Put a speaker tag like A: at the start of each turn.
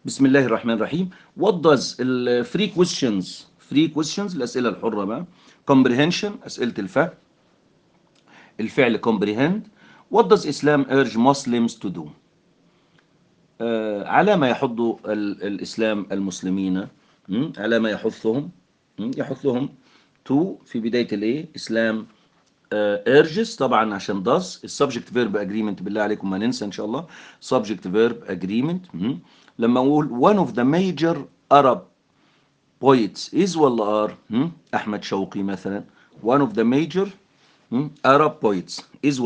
A: بسم الله الرحمن الرحيم. What does free questions الأسئلة الحرة بقى. comprehension أسئلة الفهم. الفعل comprehend. What does Islam urge Muslims to do؟ على ما يحض الإسلام المسلمين. على ما يحثهم. يحثهم to في بداية الإيه إسلام. urges طبعا عشان does السبجكت فيرب agreement بالله عليكم ما ننسى إن شاء الله subject verb agreement. لما أقول one of the major Arab poets is ولا are أحمد شوقي مثلا one of the major Arab poets is